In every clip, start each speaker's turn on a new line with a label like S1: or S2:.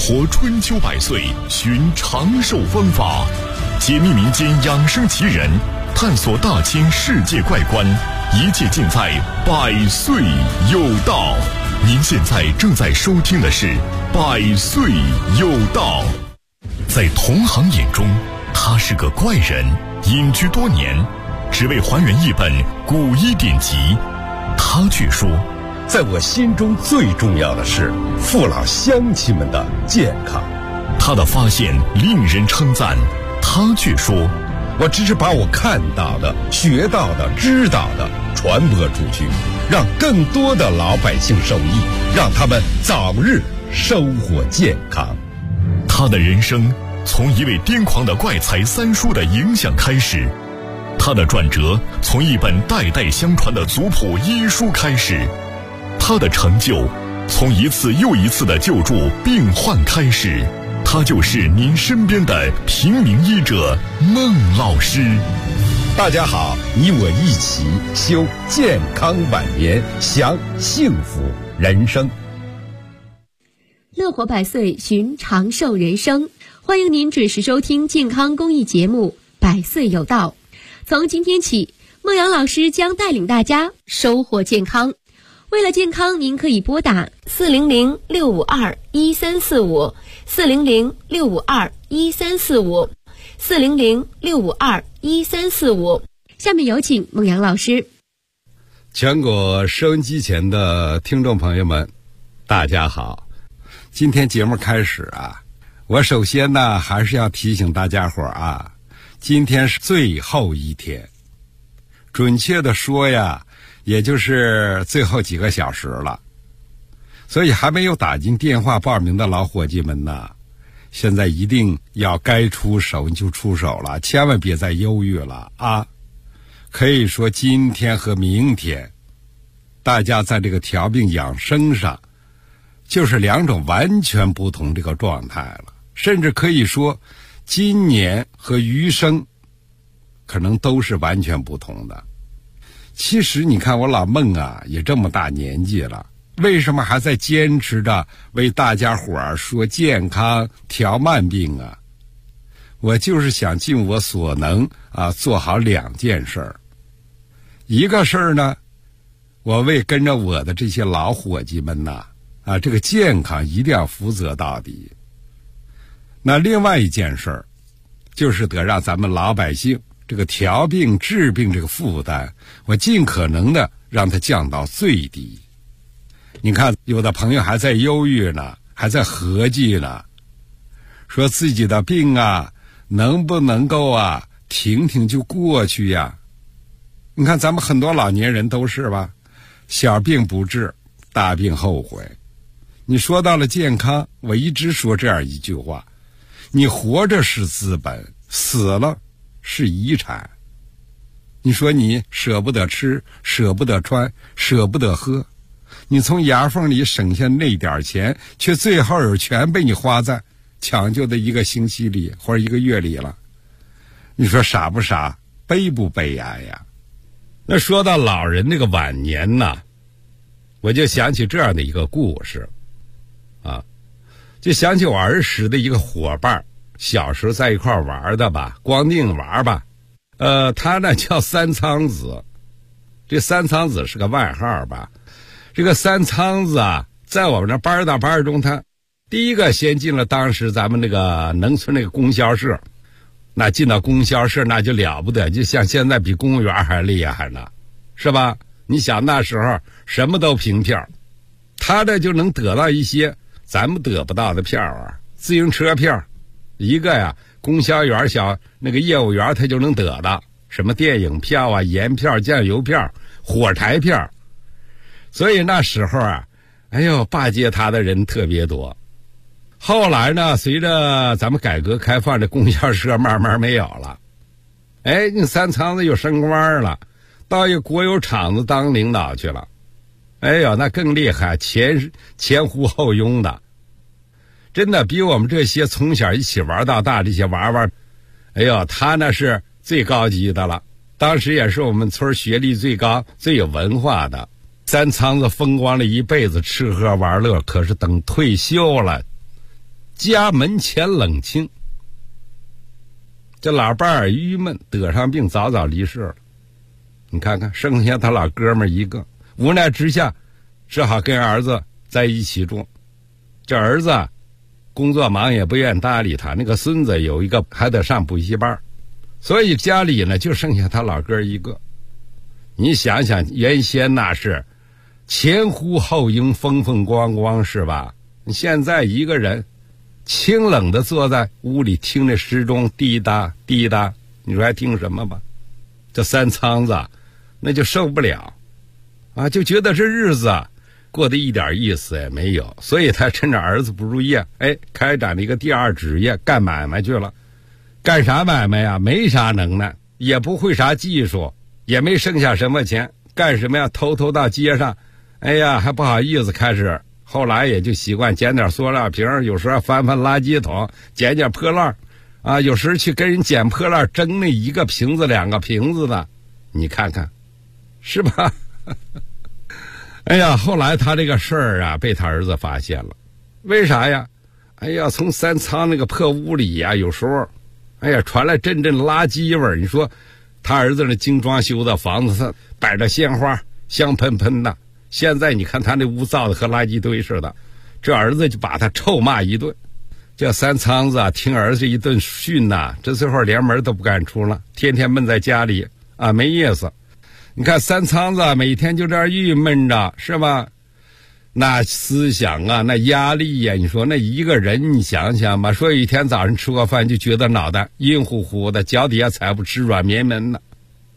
S1: 活春秋百岁，寻长寿方法，解密民间养生奇人，探索大千世界怪观，一切尽在百岁有道。您现在正在收听的是百岁有道。在同行眼中，他是个怪人，隐居多年，只为还原一本古医典籍。他却说，
S2: 在我心中最重要的是父老乡亲们的健康。
S1: 他的发现令人称赞，他却说，
S2: 我只是把我看到的、学到的、知道的传播出去，让更多的老百姓受益，让他们早日收获健康。
S1: 他的人生从一位癫狂的怪才三叔的影响开始，他的转折从一本代代相传的族谱医书开始，他的成就从一次又一次的救助病患开始。他就是您身边的平民医者孟老师。
S2: 大家好，你我一起修健康晚年，享幸福人生。
S3: 乐活百岁，寻长寿人生。欢迎您准时收听健康公益节目《百岁有道》。从今天起，孟阳老师将带领大家收获健康。为了健康，您可以拨打400-652-1345 400-652-1345 400-652-1345。下面有请孟阳老师。
S2: 全国收音机前的听众朋友们，大家好。今天节目开始啊，我首先呢还是要提醒大家伙啊，今天是最后一天，准确的说呀，也就是最后几个小时了。所以还没有打进电话报名的老伙计们呢，现在一定要该出手你就出手了，千万别再犹豫了啊！可以说今天和明天，大家在这个调病养生上，就是两种完全不同这个状态了，甚至可以说，今年和余生，可能都是完全不同的。其实你看我老孟啊，也这么大年纪了，为什么还在坚持着为大家伙儿说健康调慢病啊？我就是想尽我所能啊，做好两件事儿。一个事儿呢，我为跟着我的这些老伙计们呐，啊，这个健康一定要负责到底。那另外一件事儿，就是得让咱们老百姓这个调病治病这个负担，我尽可能的让它降到最低。你看有的朋友还在忧郁呢，还在合计呢，说自己的病啊能不能够啊停停就过去呀。你看咱们很多老年人都是吧，小病不治，大病后悔。你说到了健康，我一直说这样一句话，你活着是资本，死了是遗产。你说你舍不得吃，舍不得穿，舍不得喝，你从牙缝里省下那点钱，却最后全被你花在抢救的一个星期里或者一个月里了。你说傻不傻，悲不悲哀呀？那说到老人那个晚年呢，我就想起这样的一个故事啊，就想起我儿时的一个伙伴，小时候在一块玩的吧，光腚玩吧。他呢叫三仓子，这三仓子是个外号吧。这个三仓子啊，在我们这班大班中，他第一个先进了当时咱们那个农村那个供销社。那进到供销社那就了不得，就像现在比公务员还厉害呢，是吧？你想那时候什么都凭票，他这就能得到一些咱们得不到的票啊，自行车票一个呀，供销员小那个业务员他就能得到什么电影票啊、盐票、酱油票、火柴票。所以那时候啊，哎呦，巴结他的人特别多。后来呢，随着咱们改革开放，这供销社慢慢没有了。哎，那三仓子又升官了，到一个国有厂子当领导去了。哎呦，那更厉害，前呼后拥的，真的比我们这些从小一起玩到大这些娃娃，哎呦，他那是最高级的了。当时也是我们村学历最高、最有文化的。三仓子风光了一辈子，吃喝玩乐，可是等退休了， 家门前冷清。这老伴儿郁闷，得上病早早离世了。你看看，剩下他老哥们一个，无奈之下只好跟儿子在一起住。这儿子工作忙也不愿搭理他，那个孙子有一个还得上补习班，所以家里呢就剩下他老哥一个。你想想，原先那是前呼后拥，风风光光，是吧？现在一个人清冷的坐在屋里，听着时钟滴答滴答，你说还听什么吧？这三仓子那就受不了啊，就觉得这日子过得一点意思也没有，所以他趁着儿子不入夜，开展了一个第二职业，干买卖去了。干啥买卖呀？没啥能耐，也不会啥技术，也没剩下什么钱，干什么呀？偷偷到街上，还不好意思开始。后来也就习惯捡点塑料瓶，有时候翻翻垃圾桶，捡点破烂啊，有时去跟人捡破烂，争那一个瓶子两个瓶子的，你看看是吧？后来他这个事儿啊被他儿子发现了。为啥呀？从三仓那个破屋里呀，有时候传来阵阵垃圾味儿。你说他儿子那精装修的房子上摆着鲜花，香喷喷的，现在你看他那屋造的和垃圾堆似的，这儿子就把他臭骂一顿。这三仓子听儿子一顿训这最后连门都不敢出了，天天闷在家里没意思。你看三仓子每天就这样郁闷着，是吧？那思想那压力呀，你说那一个人，你想想吧，说有一天早上吃过饭就觉得脑袋晕乎乎的，脚底下踩不直，软绵绵的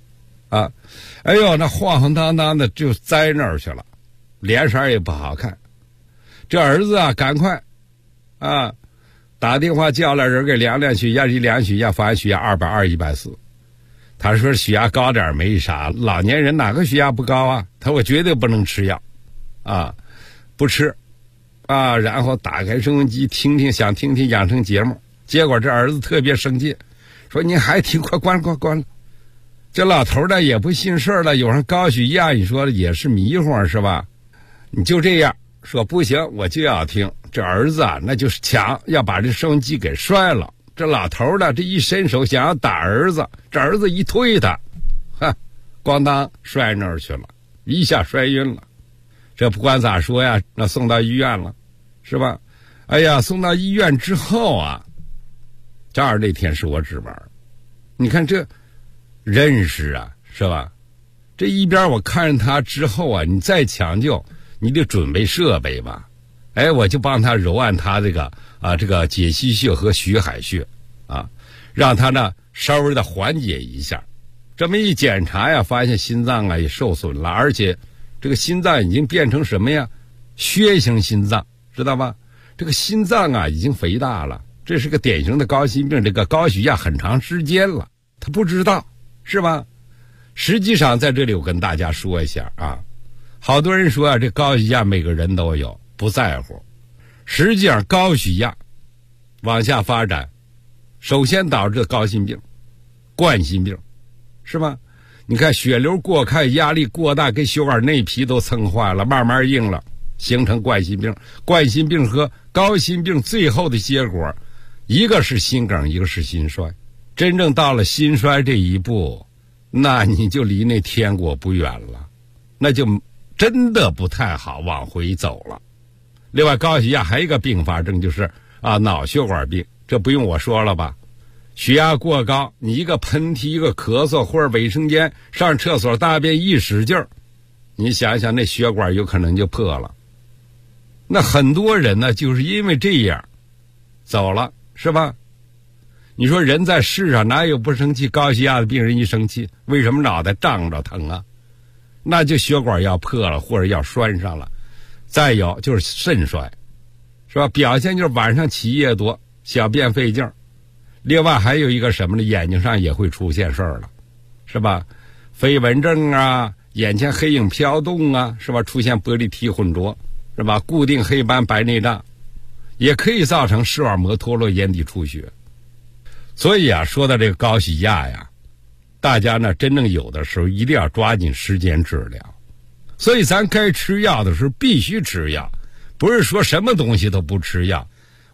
S2: 那晃晃荡荡的就栽那儿去了，脸色也不好看。这儿子赶快打电话叫来人给量量血压，一量血压发现血压220、140。他说血压高点没啥，老年人哪个血压不高啊？他说我绝对不能吃药不吃然后打开收音机想听听养生节目。结果这儿子特别生气，说你还听，快关了。这老头呢也不信事了，有人高血压，你说也是迷糊是吧？你就这样说不行，我就要听。这儿子那就是抢，要把这收音机给摔了。这老头呢这一伸手想要打儿子，这儿子一推他，咣当摔那儿去了，一下摔晕了。这不管咋说呀，那送到医院了，是吧？送到医院之后正好那天是我值班，你看这认识是吧？这一边我看着他之后你再抢救，你得准备设备吧。我就帮他揉按他这个解析穴和徐海穴让他呢稍微的缓解一下。这么一检查呀，发现心脏也受损了，而且这个心脏已经变成什么呀？血型心脏，知道吧？这个心脏已经肥大了，这是个典型的高心病，这个高血压很长时间了，他不知道，是吧？实际上在这里我跟大家说一下好多人说这高血压每个人都有，不在乎。实际上高血压往下发展，首先导致高心病、冠心病，是吧？你看血流过开，压力过大，给血管内皮都蹭坏了，慢慢硬了，形成冠心病。冠心病和高心病最后的结果，一个是心梗，一个是心衰。真正到了心衰这一步，那你就离那天国不远了，那就真的不太好往回走了。另外高血压还有一个并发症，就是脑血管病，这不用我说了吧？血压过高，你一个喷嚏，一个咳嗽，或者卫生间上厕所大便一使劲儿，你想想那血管有可能就破了。那很多人呢就是因为这样走了，是吧？你说人在世上哪有不生气？高血压的病人一生气，为什么脑袋胀着疼啊？那就血管要破了，或者要栓上了。再有就是肾衰，是吧？表现就是晚上起夜多，小便费劲儿。另外还有一个什么呢？眼睛上也会出现事儿了，是吧？飞蚊症眼前黑影飘动是吧？出现玻璃体混浊，是吧？固定黑斑白内障，也可以造成视网膜脱落、眼底出血。所以说到这个高血压大家呢真正有的时候一定要抓紧时间治疗。所以咱该吃药的时候必须吃药，不是说什么东西都不吃药。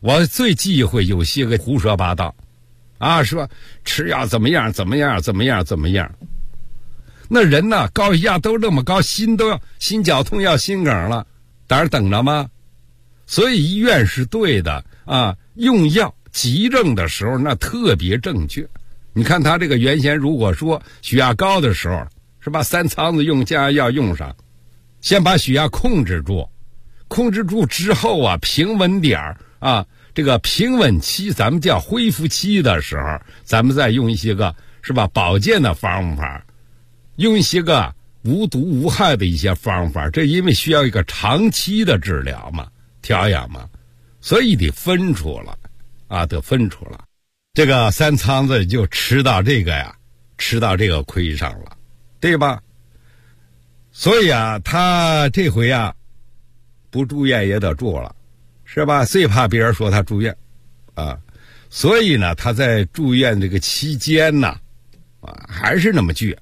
S2: 我最忌讳有些个胡说八道啊，说吃药怎么样怎么样怎么样怎么样。那人呢，高血压都这么高，心绞痛要心梗了，当然等着吗？所以医院是对的啊，用药急症的时候那特别正确。你看他这个原先如果说血压高的时候，是吧，3仓子用降压药用上，先把血压控制住之后啊，平稳点儿啊，这个平稳期咱们叫恢复期的时候，咱们再用一些个是吧保健的方法，用一些个无毒无害的一些方法，这因为需要一个长期的治疗嘛，调养嘛，所以得分出了啊，得分出了。这个3仓子就吃到这个亏上了，对吧？所以啊，他这回啊不住院也得住了，是吧？最怕别人说他住院啊，所以呢，他在住院这个期间呢，啊，还是那么倔。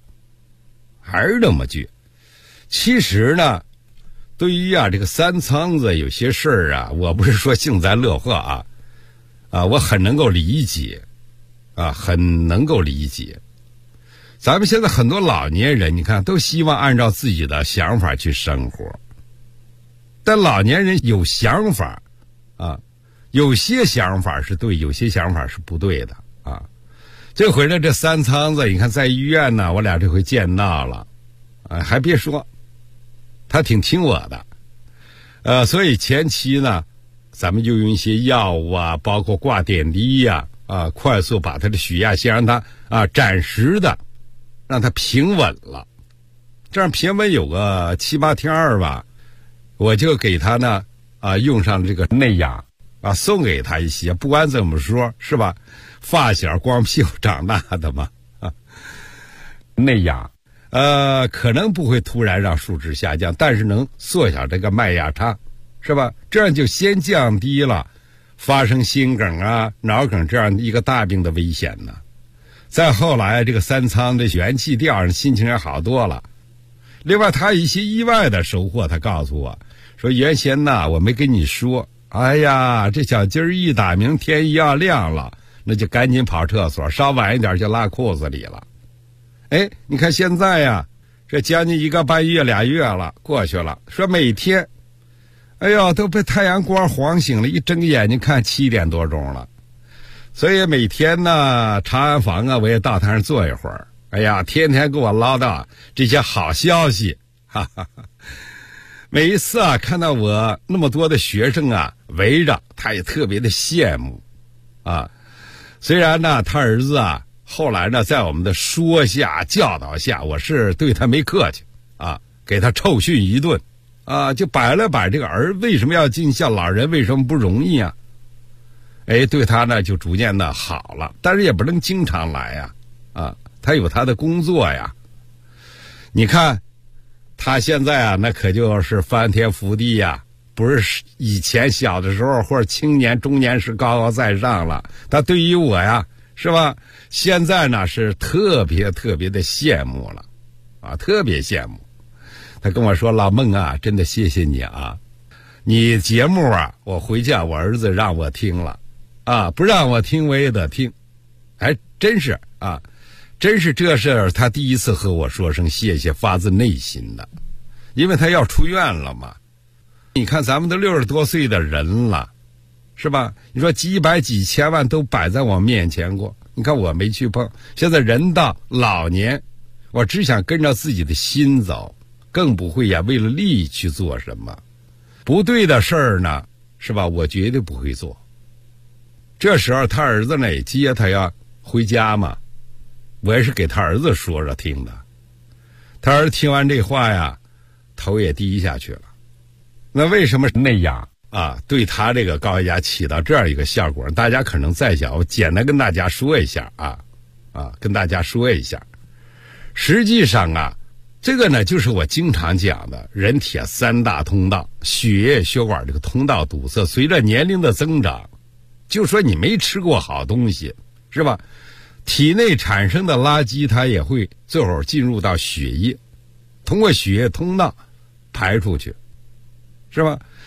S2: 其实呢，对于啊这个3仓子有些事儿啊，我不是说幸灾乐祸啊，我很能够理解，很能够理解。咱们现在很多老年人，你看都希望按照自己的想法去生活，但老年人有想法啊，有些想法是对，有些想法是不对的啊。这回呢，这3仓子，你看在医院呢，我俩这回见到了，还别说，他挺听我的，所以前期呢，咱们就用一些药物啊，包括挂点滴呀，快速把他的血压先让他暂时的让他平稳了，这样平稳有个7、8天吧，我就给他呢用上这个内氧送给他一些，不管怎么说是吧，发小光屁股长大的嘛内氧可能不会突然让数值下降，但是能缩小这个脉压差，是吧？这样就先降低了发生心梗脑梗这样一个大病的危险呢。再后来这个3仓的元气调上，心情也好多了。另外他一些意外的收获，他告诉我说，原先呢我没跟你说，哎呀，这小鸡儿一打鸣天一要亮了，那就赶紧跑厕所，稍晚一点就拉裤子里了。你看现在呀，这将近1个半月2月了，过去了，说每天哎呦都被太阳光晃醒了，一睁眼睛看7点多钟了。所以每天呢，长安房我也到他那儿坐一会儿，哎呀，天天给我唠叨这些好消息，哈哈哈。每一次看到我那么多的学生围着，他也特别的羡慕虽然呢他儿子后来呢在我们的说下教导下，我是对他没客气给他臭训一顿就摆了摆这个为什么要尽孝，老人为什么不容易对他呢就逐渐的好了，但是也不能经常来他有他的工作呀。你看他现在那可就是翻天覆地不是以前小的时候或者青年中年时高高在上了。他对于我是吧，现在呢是特别特别的羡慕了特别羡慕。他跟我说，老孟真的谢谢你你节目我回家我儿子让我听了不让我听我也得听，还真是真是这事他第一次和我说声谢谢，发自内心的，因为他要出院了嘛。你看咱们都60多岁的人了，是吧？你说几百几千万都摆在我面前过，你看我没去碰。现在人到老年，我只想跟着自己的心走，更不会为了利益去做什么不对的事儿呢，是吧？我绝对不会做。这时候他儿子呢也接他要回家嘛，我也是给他儿子说着听的。他儿子听完这话头也低下去了。那为什么内氧对他这个高血压起到这样一个效果？大家可能在想，我简单跟大家说一下跟大家说一下。实际上这个呢就是我经常讲的人体3大通道，血液血管这个通道堵塞，随着年龄的增长，就说你没吃过好东西，是吧？体内产生的垃圾它也会最后进入到血液，通过血液通道排出去，是吧？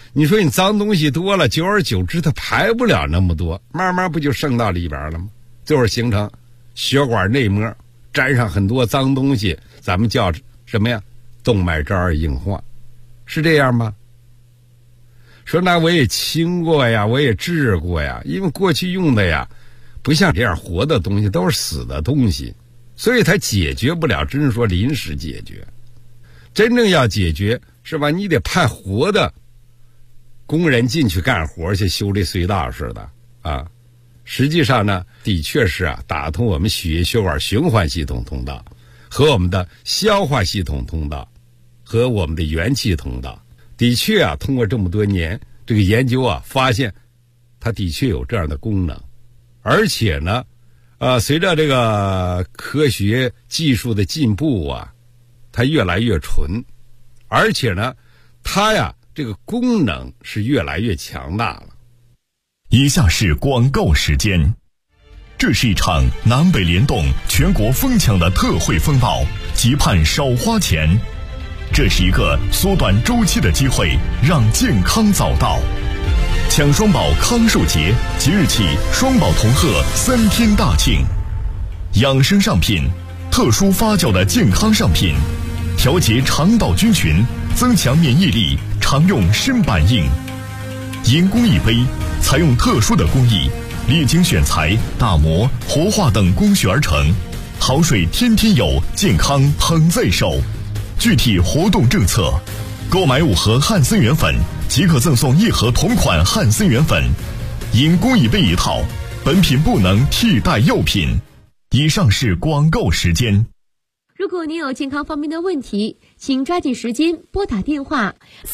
S2: 你说你脏东西多了，久而久之它排不了那么多，慢慢不就渗到里边了吗？最后形成血管内膜沾上很多脏东西，咱们叫什么呀？动脉粥样硬化，是这样吗？说那我也清过呀，我也治过呀，因为过去用的呀不像这样活的东西，都是死的东西，所以它解决不了，真是说临时解决。真正要解决是吧，你得派活的工人进去干活去，修这隧道似的啊。实际上呢，的确是啊，打通我们血液血管循环系统通道和我们的消化系统通道和我们的元气通道，的确啊，通过这么多年这个研究啊，发现它的确有这样的功能。而且呢随着这个科学技术的进步啊，它越来越纯，而且呢它呀这个功能是越来越强大了。
S1: 以下是广告时间。这是一场南北联动、全国疯抢的特惠风暴，急盼少花钱。这是一个缩短周期的机会，让健康早到。抢双宝康寿节，即日起双宝同贺3天大庆。养生上品，特殊发酵的健康上品，调节肠道菌群，增强免疫力，常用身板硬。银工艺杯采用特殊的工艺，历经选材、打磨、活化等工序而成，好水天天有，健康捧在手。具体活动政策，购买5盒汉森元粉即可赠送1盒同款汉森元粉，银工艺杯1套，本品不能替代药品。以上是广告时间。
S3: 如果您有健康方面的问题，请抓紧时间拨打电话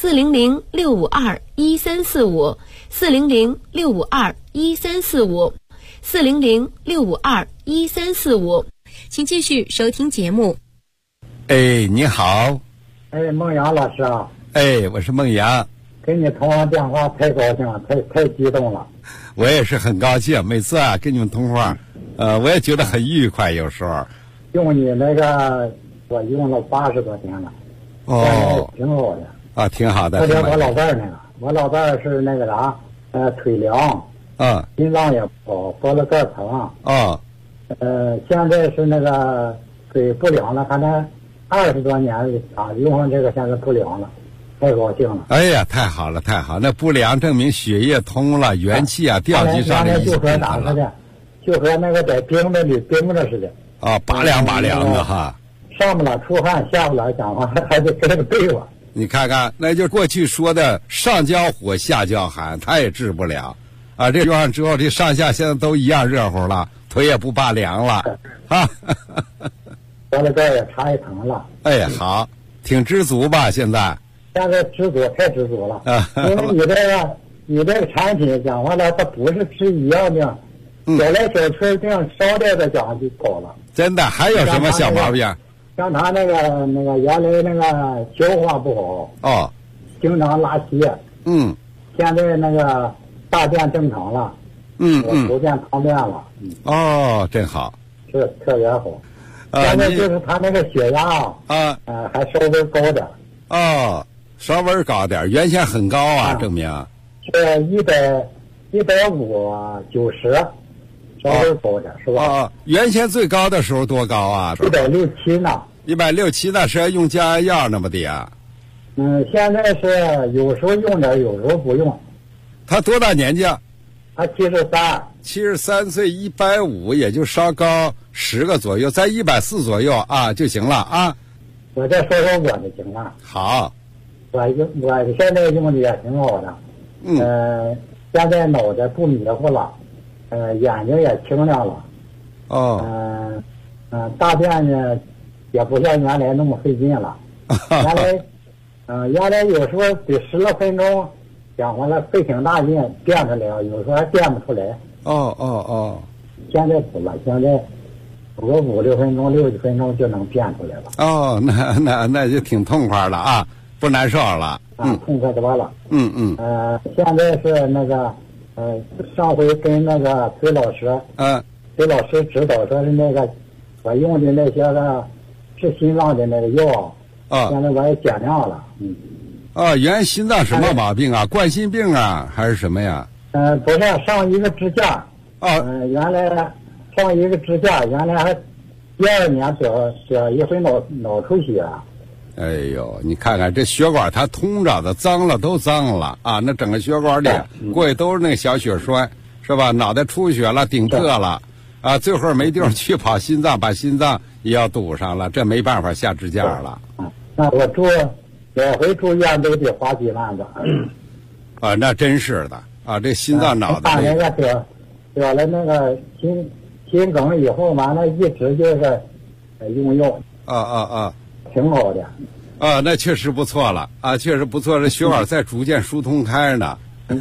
S3: 400-652-1345 400-652-1345 400-652-1345，请继续收听节目。
S2: 哎，你好。
S4: 哎，孟阳老师啊。
S2: 哎，我是孟阳。
S4: 跟你通完电话太高兴了，太激动了。
S2: 我也是很高兴，每次啊跟你们通话，我也觉得很愉快，有时候。
S4: 用你那个，我用了80多天了。
S2: 哦，
S4: 挺好的。
S2: 啊，挺好的。
S4: 特别我老伴儿那个，我老伴儿是那个啥，腿凉，心脏也不好，包了盖疼。现在是那个腿不凉了，看他20多年啊，用上这个现在不凉了，太高兴了。
S2: 哎呀，太好了，太好了！那不良证明血液通了，元气啊调集上来，
S4: 就和哪似的，就和那个在冰的里冰着似的。
S2: 拔凉的哈。
S4: 上不了出汗，下不了讲话，还得跟着对我。
S2: 你看看，那就过去说的上焦火下焦寒，他也治不了啊。这用上之后，这上下现在都一样热乎了，腿也不怕凉了啊。
S4: 我的这也查一疼了。
S2: 哎，好，挺知足吧？现在
S4: 知足，太知足了。因为你这个产品讲完了，它不是治一样病，小来小去病稍点的讲就好了。
S2: 真的，还有什么小毛病？
S4: 像他那个原来那个消化不好，经常拉稀。现在那个大便正常了。我不便汤便了。
S2: 真好。
S4: 是特别好。现在就是他那个血压还稍微高点。
S2: 稍微高点，原先很高啊，证明。
S4: 是150/90。稍微高点是吧？
S2: 原先最高的时候多高啊
S4: ？167呢。
S2: 167那是要用降压药那么的呀？
S4: 现在是有时候用点，有时候不用。
S2: 他多大年纪啊？
S4: 他
S2: 73岁，150，也就稍高10个左右，在140左右啊就行了啊。
S4: 我再说说我的情况。
S2: 好。
S4: 我现在用的也挺好的。现在脑袋不迷糊了。眼睛也清亮了。大便呢也不像原来那么费劲了。原来有时候得10来分钟，讲完了费挺大劲便出来了，有时候还便不出来。现在不了，现在不过5、6分钟、6几分钟就能便出来了。
S2: 那就挺痛快了啊，不难受了。
S4: 痛快多了。现在是那个。上回跟那个崔老师指导说是那个我用的那些个治心脏的那个药，现在我也减量了。
S2: 啊，原来心脏什么毛病啊？冠心病啊，还是什么呀？
S4: 不是，上一个支架。原来上一个支架，原来还第2年得一回脑出血。
S2: 哎呦，你看看这血管它通着的，脏了都脏了啊！那整个血管里过去都是那个小血栓，是吧？脑袋出血了，顶破了，啊，最后没地方去跑心脏，把心脏也要堵上了，这没办法下支架了。
S4: 那我每回住院都得花几万的。
S2: 啊，那真是的啊！这心脏脑袋。
S4: 那个得了那个心梗以后嘛，那一直就是用药。挺好的。
S2: 啊，那确实不错了啊，确实不错，这血管在逐渐疏通开呢。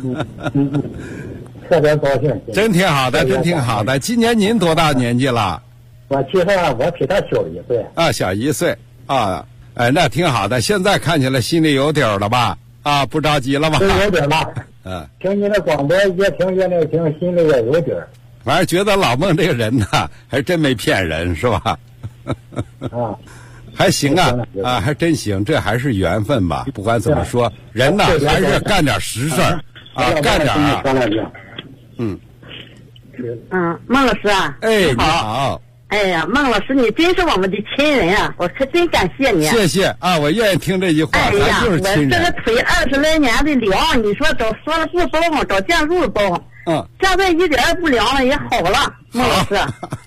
S4: 特别高兴。
S2: 真挺好的，真挺好的。今年您多大年纪了？
S4: 我72，我比他小1岁。
S2: 啊，小1岁啊，哎，那挺好的。现在看起来心里有底儿了吧？啊，不着急了吧？
S4: 有底儿了。听你的广播越听越那听，心里也有底儿。
S2: 反正觉得老孟这个人呢，还真没骗人，是吧？
S4: 啊。
S2: 还行啊，还真行，这还是缘分吧。不管怎么说，人呢还是干点实事儿啊，干点
S5: 孟老师啊，
S2: 哎，你好。
S5: 哎呀，孟老师，你真是我们的亲人啊，我可真感谢你。
S2: 谢谢啊，我愿意听这句话，咱就是亲人。
S5: 我这个腿20来年的凉，你说说了不包袱，找建筑包袱，现在一点也不凉了，也好了，孟老师。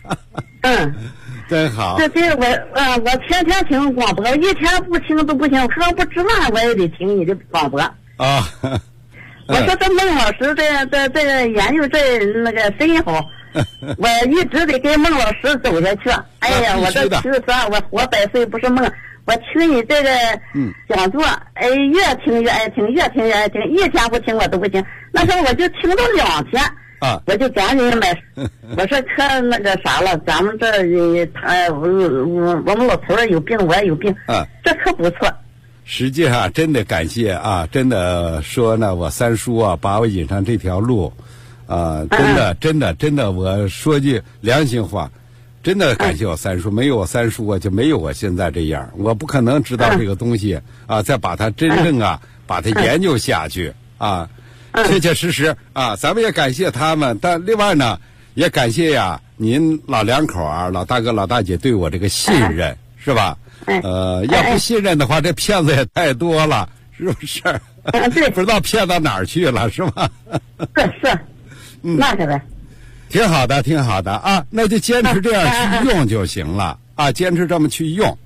S2: 真好。
S5: 我天天听广播，一天不听都不行，我可不吃饭我也得听你的广播。
S2: 啊。
S5: 我说这孟老师这研究这那个真好，我一直得跟孟老师走下去。哎呀，我这其实我活100岁不是梦，我听你这个讲座，哎，越听越爱听，越听越爱听，一天不听我都不行。那时候我就听到2天。我就赶紧买，我说可那个啥了，咱们这我们老头儿有病，我也有病，这可不错。
S2: 实际上真的感谢啊，真的说呢，我三叔啊把我引上这条路，真的，我说句良心话，真的感谢我三叔，没有我三叔啊，就没有我现在这样，我不可能知道这个东西啊，再把它真正把它研究下去啊。确确实实啊，咱们也感谢他们，但另外呢，也感谢呀您老两口啊，老大哥老大姐对我这个信任，是吧？要不信任的话，这骗子也太多了，是不是？
S5: 对，
S2: 不知道骗到哪儿去了，是吧？
S5: 是，那是的。
S2: 挺好的，挺好的啊，那就坚持这样去用就行了啊，坚持这么去用。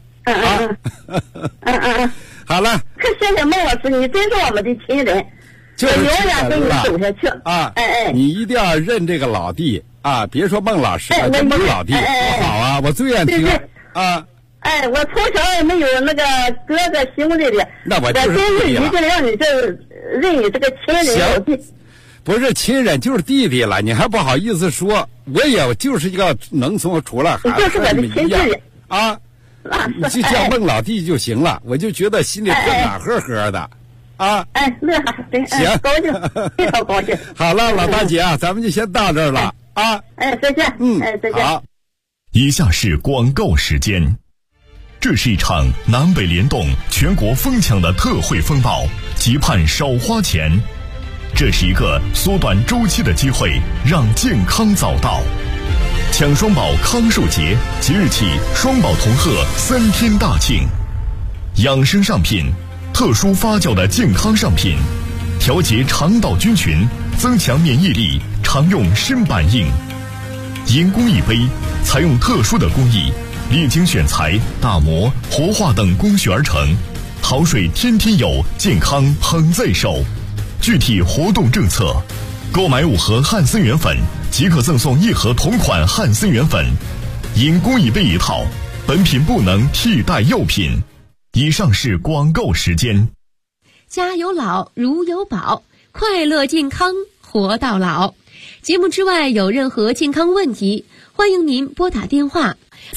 S2: 好了。
S5: 谢谢孟老师，你真是我们的亲人。
S2: 就是
S5: 永远跟你走下去
S2: 啊！你一定要认这个老弟啊！别说孟老师了，就孟老弟，多好啊！我最愿听啊！
S5: 我从小也没有那个哥哥兄弟的，
S2: 那我就是
S5: 真是一定让你认你这个亲人老弟。
S2: 不是亲人就是弟弟了，你还不好意思说？我也就是一个农村出来孩子，
S5: 就是我的亲弟弟
S2: 啊！你就叫孟老弟就行了，我就觉得心里特暖和和的。
S5: 乐哈，真
S2: 行，
S5: 高兴，非常高兴。
S2: 好了，老大姐啊，咱们就先到这儿了啊。
S5: 再见。再见。
S1: 好，以下是广告时间。这是一场南北联动、全国疯抢的特惠风暴，急盼少花钱。这是一个缩短周期的机会，让健康早到。抢双宝康寿节，即日起双宝同贺3天大庆。养生上品。特殊发酵的健康上品，调节肠道菌群，增强免疫力，常用身板硬。银工艺杯采用特殊的工艺，历经选材、打磨、活化等工序而成。好水天天有，健康捧在手。具体活动政策：购买5盒汉森元粉，即可赠送1盒同款汉森元粉。银工艺杯1套，本品不能替代药品。以上是广告时间。
S3: 家有老如有宝，快乐健康活到老。节目之外有任何健康问题，欢迎您拨打电话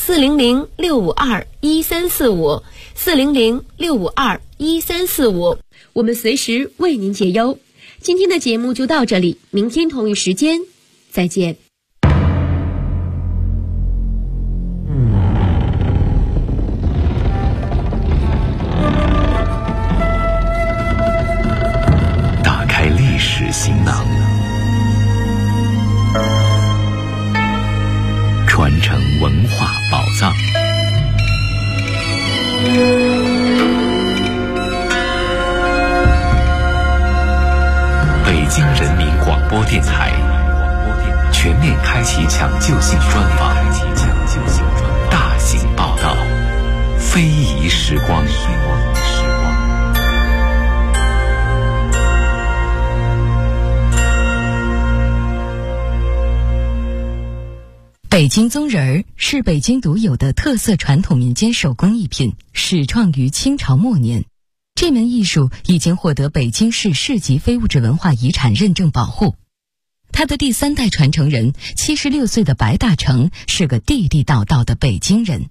S3: 400-652-1345 400-652-1345，我们随时为您解忧。今天的节目就到这里，明天同一时间再见。
S6: 电台全面开启抢救性专访，大型报道，非遗时光。
S7: 北京宗人儿是北京独有的特色传统民间手工艺品，始创于清朝末年。这门艺术已经获得北京市市级非物质文化遗产认证保护。他的第3代传承人76岁的白大成是个地地道道的北京人。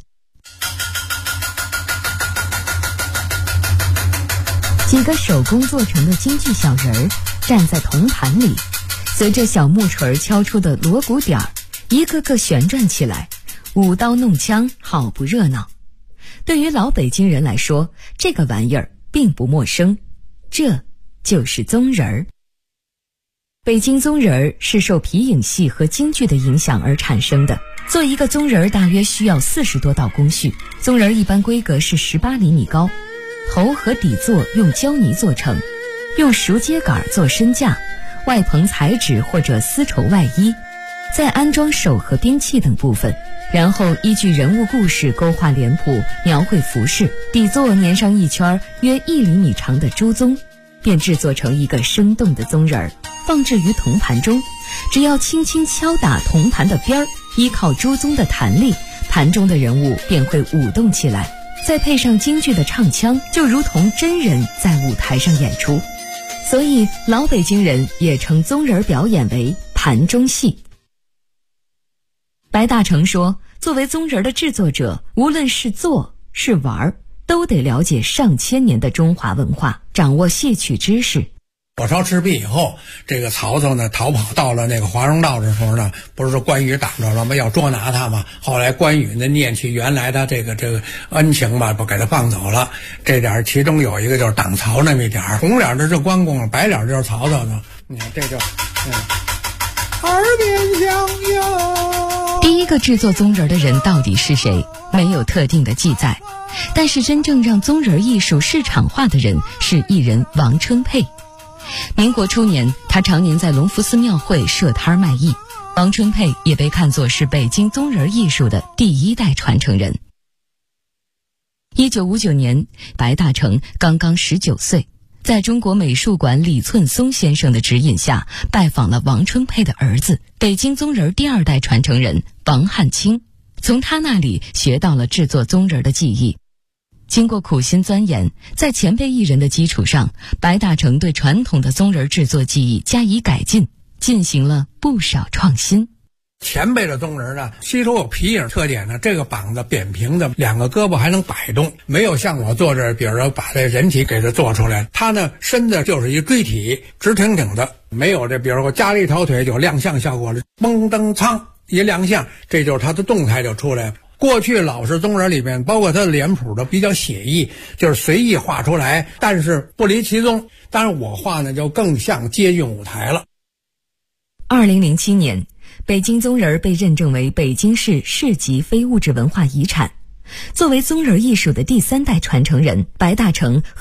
S7: 几个手工做成的京剧小人儿站在铜盘里，随着小木锤敲出的锣鼓点儿，一个个旋转起来，舞刀弄枪，好不热闹。对于老北京人来说，这个玩意儿并不陌生，这就是宗人儿。北京宗人儿是受皮影戏和京剧的影响而产生的。做一个宗人儿大约需要40多道工序，宗人儿一般规格是18厘米高，头和底座用胶泥做成，用熟秸秆做身架，外棚彩纸或者丝绸外衣，再安装手和兵器等部分，然后依据人物故事勾画脸谱，描绘服饰，底座粘上一圈约1厘米长的朱宗，便制作成一个生动的宗人儿，放置于铜盘中。只要轻轻敲打铜盘的边儿，依靠朱宗的弹力，盘中的人物便会舞动起来，再配上京剧的唱腔，就如同真人在舞台上演出。所以老北京人也称宗人表演为盘中戏。白大成说，作为宗人的制作者，无论是做是玩，都得了解上千年的中华文化，掌握戏曲知识。
S8: 火烧赤壁以后，这个曹操呢逃跑到了那个华容道的时候呢，不是说关羽挡着了吗？要捉拿他嘛。后来关羽呢念起原来的这个恩情吧，不给他放走了。这点其中有一个就是挡曹那么一点，红脸的是关公，白脸就是曹操的。你看这就耳边响哟。
S7: 第一个制作宗人的人到底是谁？没有特定的记载，但是真正让宗人艺术市场化的人是艺人王春佩。民国初年，他常年在隆福寺庙会设摊卖艺。王春佩也被看作是北京宗人艺术的第1代传承人。1959年，白大成刚刚19岁，在中国美术馆李寸松先生的指引下，拜访了王春佩的儿子，北京宗人第2代传承人王汉卿，从他那里学到了制作宗人的技艺。经过苦心钻研，在前辈艺人的基础上，白大成对传统的宗人制作技艺加以改进，进行了不少创新。
S8: 前辈的宗人呢，吸收有皮影特点呢，这个膀子扁平的，2个胳膊还能摆动，没有像我做这，比如说把这人体给它做出来，他呢身子就是一锥体，直挺挺的，没有这比如说加了一条腿有亮相效果了，蹦蹬苍一亮相，这就是他的动态就出来了。过去老式宗人里面，包括他的脸谱的比较写意，就是随意画出来，但是不离其宗。当然我画呢就更像接近舞台了。
S7: 2007年，北京宗人被认证为北京市市级非物质文化遗产。作为宗人艺术的第3代传承人，白大成